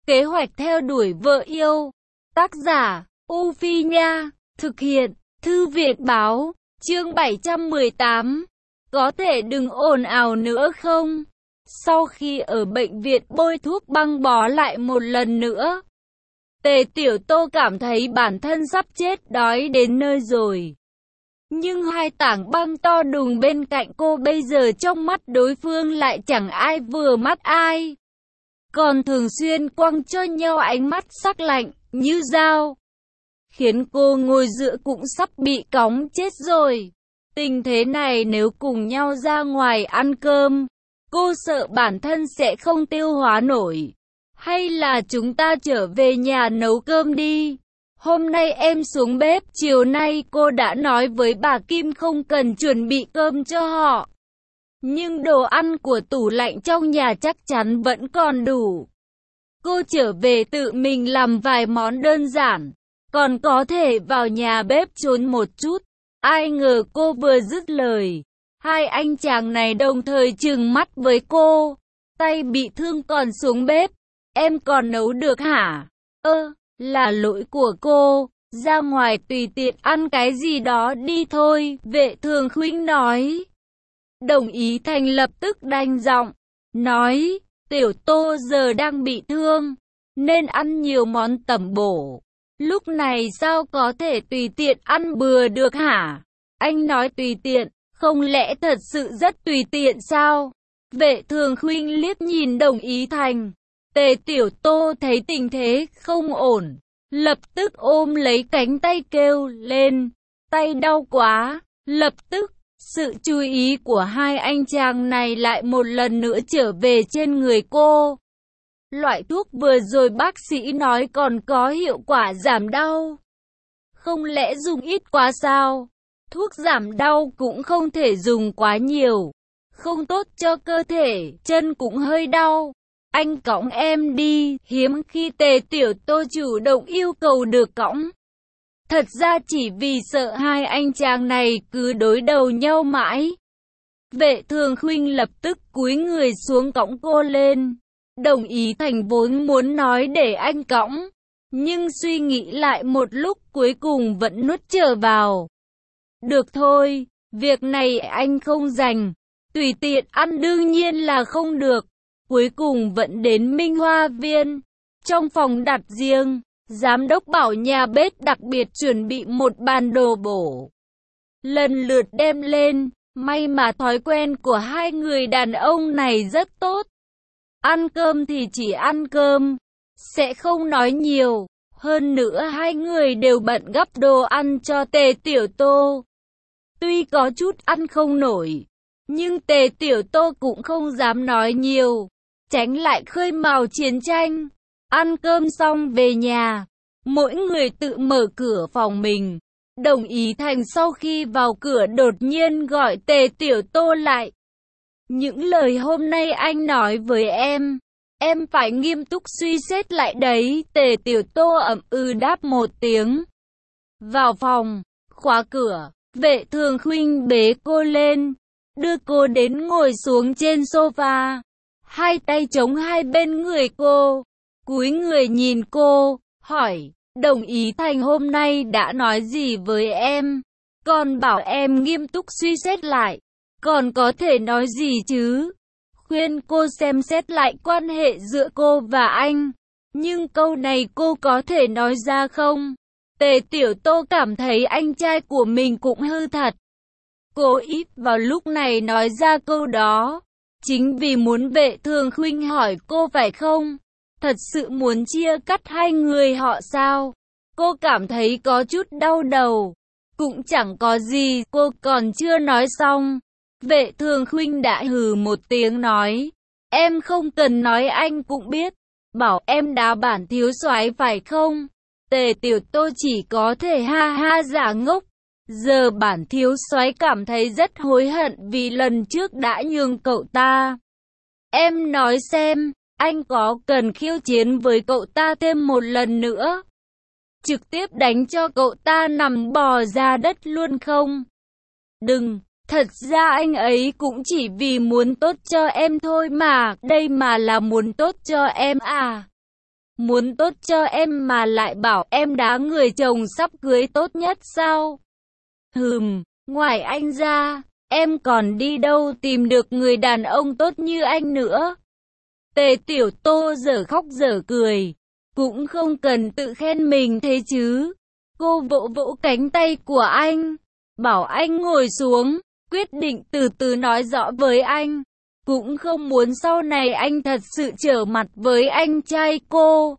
Kế hoạch theo đuổi vợ yêu. Tác giả, U Phi Nha. Thực hiện, Thư viện Báo. Chương 718. Có thể đừng ồn ào nữa không? Sau khi ở bệnh viện bôi thuốc băng bó lại một lần nữa, Tề Tiểu Tô cảm thấy bản thân sắp chết đói đến nơi rồi. Nhưng hai tảng băng to đùng bên cạnh cô bây giờ trong mắt đối phương lại chẳng ai vừa mắt ai, còn thường xuyên quăng cho nhau ánh mắt sắc lạnh như dao, khiến cô ngồi dựa cũng sắp bị cóng chết rồi. Tình thế này nếu cùng nhau ra ngoài ăn cơm, cô sợ bản thân sẽ không tiêu hóa nổi. Hay là chúng ta trở về nhà nấu cơm đi. Hôm nay em xuống bếp, chiều nay cô đã nói với bà Kim không cần chuẩn bị cơm cho họ. Nhưng đồ ăn của tủ lạnh trong nhà chắc chắn vẫn còn đủ. Cô trở về tự mình làm vài món đơn giản, còn có thể vào nhà bếp trốn một chút. Ai ngờ cô vừa dứt lời, hai anh chàng này đồng thời trừng mắt với cô. Tay bị thương còn xuống bếp, em còn nấu được hả? Là lỗi của cô, ra ngoài tùy tiện ăn cái gì đó đi thôi, Vệ Thường Khuynh nói. Đồng Ý Thành lập tức đanh giọng, nói, Tiểu Tô giờ đang bị thương, nên ăn nhiều món tẩm bổ. Lúc này sao có thể tùy tiện ăn bừa được hả? Anh nói tùy tiện, không lẽ thật sự rất tùy tiện sao? Vệ Thường Khuynh liếc nhìn Đồng Ý Thành. Tề Tiểu Tô thấy tình thế không ổn, lập tức ôm lấy cánh tay kêu lên, tay đau quá. Lập tức, sự chú ý của hai anh chàng này lại một lần nữa trở về trên người cô. Loại thuốc vừa rồi bác sĩ nói còn có hiệu quả giảm đau. Không lẽ dùng ít quá sao? Thuốc giảm đau cũng không thể dùng quá nhiều, không tốt cho cơ thể, chân cũng hơi đau. Anh cõng em đi. Hiếm khi Tề Tiểu Tô chủ động yêu cầu được cõng. Thật ra chỉ vì sợ hai anh chàng này cứ đối đầu nhau mãi. Vệ Thường Khuynh lập tức cúi người xuống cõng cô lên. Đồng Ý Thành vốn muốn nói để anh cõng, nhưng suy nghĩ lại một lúc cuối cùng vẫn nuốt trở vào. Được thôi, việc này anh không rành, tùy tiện ăn đương nhiên là không được. Cuối cùng vẫn đến Minh Hoa Viên. Trong phòng đặt riêng, giám đốc bảo nhà bếp đặc biệt chuẩn bị một bàn đồ bổ, lần lượt đem lên. May mà thói quen của hai người đàn ông này rất tốt. Ăn cơm thì chỉ ăn cơm, sẽ không nói nhiều. Hơn nữa hai người đều bận gắp đồ ăn cho Tề Tiểu Tô. Tuy có chút ăn không nổi, nhưng Tề Tiểu Tô cũng không dám nói nhiều, tránh lại khơi mào chiến tranh. Ăn cơm xong về nhà, mỗi người tự mở cửa phòng mình. Đồng Ý Thành sau khi vào cửa đột nhiên gọi Tề Tiểu Tô lại. Những lời hôm nay anh nói với em phải nghiêm túc suy xét lại đấy. Tề Tiểu Tô ậm ừ đáp một tiếng. Vào phòng, khóa cửa, Vệ Thường Khuynh bế cô lên, đưa cô đến ngồi xuống trên sofa. Hai tay chống hai bên người cô, cúi người nhìn cô, hỏi, Đồng Ý Thành hôm nay đã nói gì với em? Còn bảo em nghiêm túc suy xét lại, còn có thể nói gì chứ? Khuyên cô xem xét lại quan hệ giữa cô và anh. Nhưng câu này cô có thể nói ra không? Tề Tiểu Tô cảm thấy anh trai của mình cũng hư thật. Cô ít vào lúc này nói ra câu đó, chính vì muốn Vệ Thường Khuynh hỏi cô phải không? Thật sự muốn chia cắt hai người họ sao? Cô cảm thấy có chút đau đầu. Cũng chẳng có gì, cô còn chưa nói xong. Vệ Thường Khuynh đã hừ một tiếng nói, em không cần nói anh cũng biết, bảo em đá bản thiếu soái phải không? Tề Tiểu Tô chỉ có thể ha ha giả ngốc. Giờ bản thiếu soái cảm thấy rất hối hận vì lần trước đã nhường cậu ta. Em nói xem, anh có cần khiêu chiến với cậu ta thêm một lần nữa, trực tiếp đánh cho cậu ta nằm bò ra đất luôn không? Đừng, thật ra anh ấy cũng chỉ vì muốn tốt cho em thôi mà, đây mà là muốn tốt cho em à? Muốn tốt cho em mà lại bảo em đá người chồng sắp cưới tốt nhất sao? Ngoài anh ra, em còn đi đâu tìm được người đàn ông tốt như anh nữa? Tề Tiểu Tô dở khóc dở cười. Cũng không cần tự khen mình thế chứ. Cô vỗ vỗ cánh tay của anh, bảo anh ngồi xuống, quyết định từ từ nói rõ với anh. Cũng không muốn sau này anh thật sự trở mặt với anh trai cô.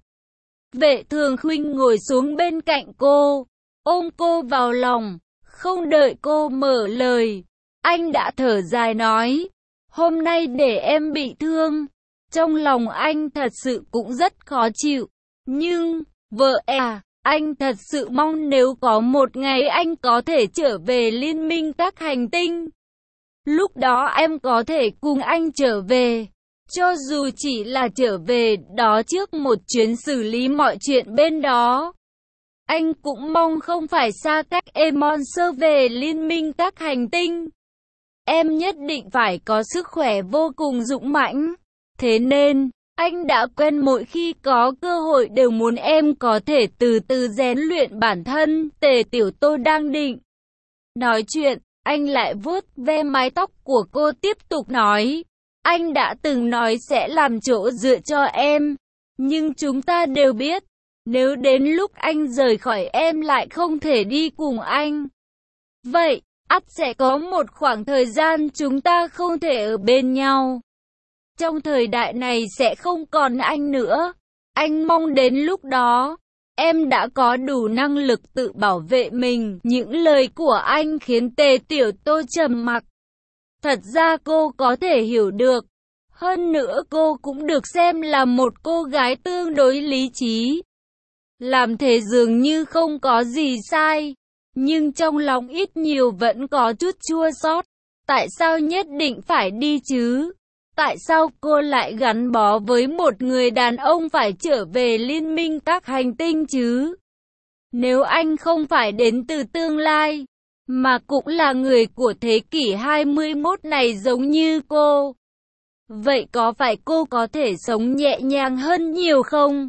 Vệ Thường Khuynh ngồi xuống bên cạnh cô, ôm cô vào lòng, không đợi cô mở lời. Anh đã thở dài nói, hôm nay để em bị thương. Trong lòng anh thật sự cũng rất khó chịu. Nhưng, vợ à, anh thật sự mong nếu có một ngày anh có thể trở về liên minh các hành tinh. Lúc đó em có thể cùng anh trở về. Cho dù chỉ là trở về đó trước một chuyến xử lý mọi chuyện bên đó. Anh cũng mong không phải xa cách Emonser về liên minh các hành tinh. Em nhất định phải có sức khỏe vô cùng dũng mãnh. Thế nên, anh đã quen mỗi khi có cơ hội đều muốn em có thể từ từ rèn luyện bản thân. Tề Tiểu Tô đang định nói chuyện, anh lại vuốt ve mái tóc của cô tiếp tục nói. Anh đã từng nói sẽ làm chỗ dựa cho em. Nhưng chúng ta đều biết, nếu đến lúc anh rời khỏi em lại không thể đi cùng anh. Vậy, ắt sẽ có một khoảng thời gian chúng ta không thể ở bên nhau. Trong thời đại này sẽ không còn anh nữa. Anh mong đến lúc đó, em đã có đủ năng lực tự bảo vệ mình. Những lời của anh khiến Tề Tiểu Tô trầm mặc. Thật ra cô có thể hiểu được. Hơn nữa cô cũng được xem là một cô gái tương đối lý trí. Làm thế dường như không có gì sai. Nhưng trong lòng ít nhiều vẫn có chút chua xót. Tại sao nhất định phải đi chứ? Tại sao cô lại gắn bó với một người đàn ông phải trở về liên minh các hành tinh chứ? Nếu anh không phải đến từ tương lai, mà cũng là người của thế kỷ 21 này giống như cô, vậy có phải cô có thể sống nhẹ nhàng hơn nhiều không?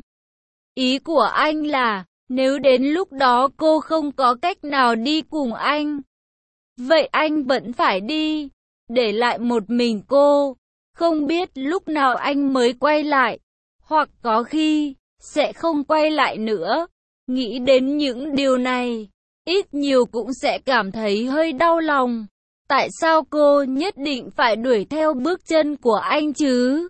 Ý của anh là, nếu đến lúc đó cô không có cách nào đi cùng anh, vậy anh vẫn phải đi, để lại một mình cô. Không biết lúc nào anh mới quay lại, hoặc có khi, sẽ không quay lại nữa. Nghĩ đến những điều này, ít nhiều cũng sẽ cảm thấy hơi đau lòng. Tại sao cô nhất định phải đuổi theo bước chân của anh chứ?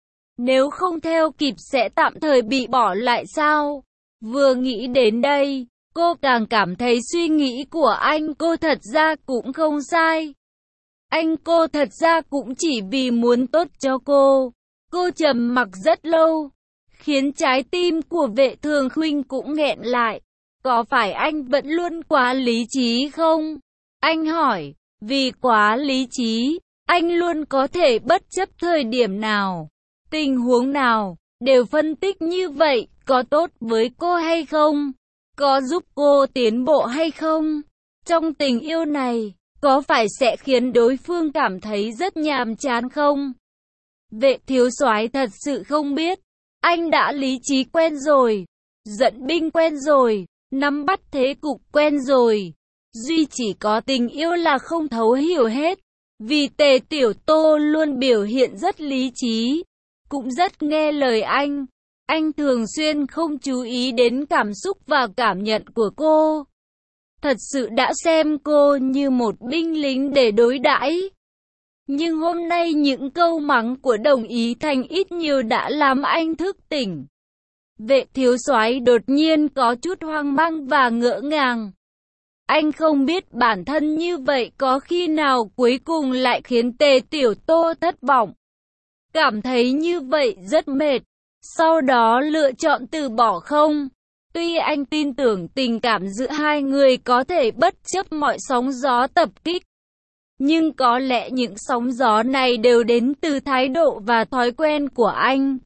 Nếu không theo kịp sẽ tạm thời bị bỏ lại sao? Vừa nghĩ đến đây, cô càng cảm thấy suy nghĩ của anh cô thật ra cũng không sai. Anh cô thật ra cũng chỉ vì muốn tốt cho cô. Cô trầm mặc rất lâu, khiến trái tim của Vệ Thường Khuynh cũng nghẹn lại. Có phải anh vẫn luôn quá lý trí không? Anh hỏi, vì quá lý trí, anh luôn có thể bất chấp thời điểm nào, tình huống nào, đều phân tích như vậy, có tốt với cô hay không? Có giúp cô tiến bộ hay không? Trong tình yêu này, có phải sẽ khiến đối phương cảm thấy rất nhàm chán không? Vệ thiếu soái thật sự không biết. Anh đã lý trí quen rồi, dẫn binh quen rồi, nắm bắt thế cục quen rồi. Duy chỉ có tình yêu là không thấu hiểu hết. Vì Tề Tiểu Tô luôn biểu hiện rất lý trí, cũng rất nghe lời anh. Anh thường xuyên không chú ý đến cảm xúc và cảm nhận của cô. Thật sự đã xem cô như một binh lính để đối đãi. Nhưng hôm nay những câu mắng của Đồng Ý Thành ít nhiều đã làm anh thức tỉnh. Vệ thiếu soái đột nhiên có chút hoang mang và ngỡ ngàng. Anh không biết bản thân như vậy có khi nào cuối cùng lại khiến Tề Tiểu Tô thất vọng. Cảm thấy như vậy rất mệt. Sau đó lựa chọn từ bỏ không? Tuy anh tin tưởng tình cảm giữa hai người có thể bất chấp mọi sóng gió tập kích. Nhưng có lẽ những sóng gió này đều đến từ thái độ và thói quen của anh.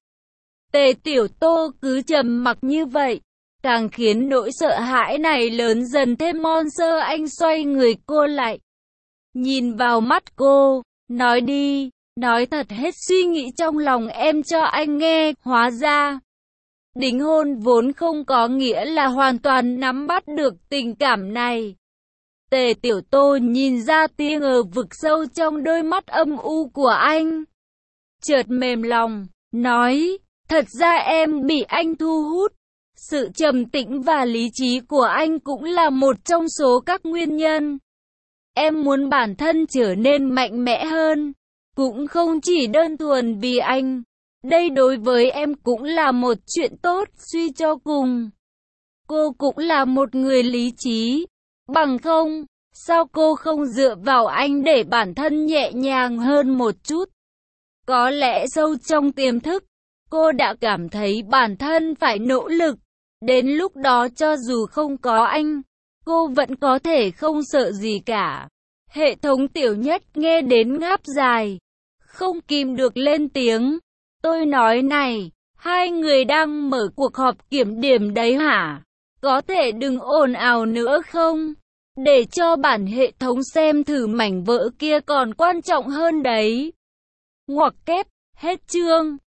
Tề Tiểu Tô cứ trầm mặc như vậy, càng khiến nỗi sợ hãi này lớn dần thêm. Monster anh xoay người cô lại, nhìn vào mắt cô, nói đi, nói thật hết suy nghĩ trong lòng em cho anh nghe. Hóa ra, Đính hôn vốn không có nghĩa là hoàn toàn nắm bắt được tình cảm này. Tề Tiểu Tô nhìn ra tia ngờ vực sâu trong đôi mắt âm u của anh. Chợt mềm lòng, nói, thật ra em bị anh thu hút. Sự trầm tĩnh và lý trí của anh cũng là một trong số các nguyên nhân. Em muốn bản thân trở nên mạnh mẽ hơn, cũng không chỉ đơn thuần vì anh. Đây đối với em cũng là một chuyện tốt, suy cho cùng. Cô cũng là một người lý trí. Bằng không, sao cô không dựa vào anh để bản thân nhẹ nhàng hơn một chút? Có lẽ sâu trong tiềm thức, cô đã cảm thấy bản thân phải nỗ lực. Đến lúc đó cho dù không có anh, cô vẫn có thể không sợ gì cả. Hệ thống Tiểu Nhất nghe đến ngáp dài, không kìm được lên tiếng. Tôi nói này, hai người đang mở cuộc họp kiểm điểm đấy hả? Có thể đừng ồn ào nữa không? Để cho bản hệ thống xem thử mảnh vỡ kia còn quan trọng hơn đấy. Ngoặc kép, hết chương.